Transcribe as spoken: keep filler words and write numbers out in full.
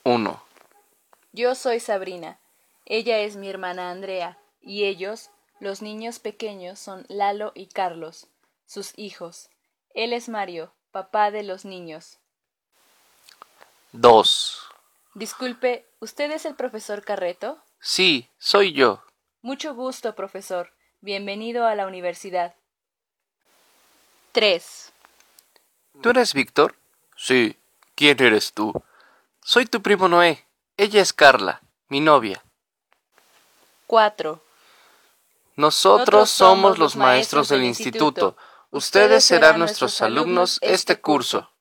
uno. Yo soy Sabrina. Ella es mi hermana Andrea. Y ellos, los niños pequeños, son Lalo y Carlos, sus hijos. Él es Mario, papá de los niños. dos. Disculpe, ¿usted es el profesor Carreto? Sí, soy yo. Mucho gusto, profesor. Bienvenido a la universidad. tres. ¿Tú eres Víctor? Sí. ¿Quién eres tú? Soy tu primo Noé. Ella es Carla, mi novia. cuatro. Nosotros somos los maestros del instituto. Ustedes serán nuestros alumnos este curso.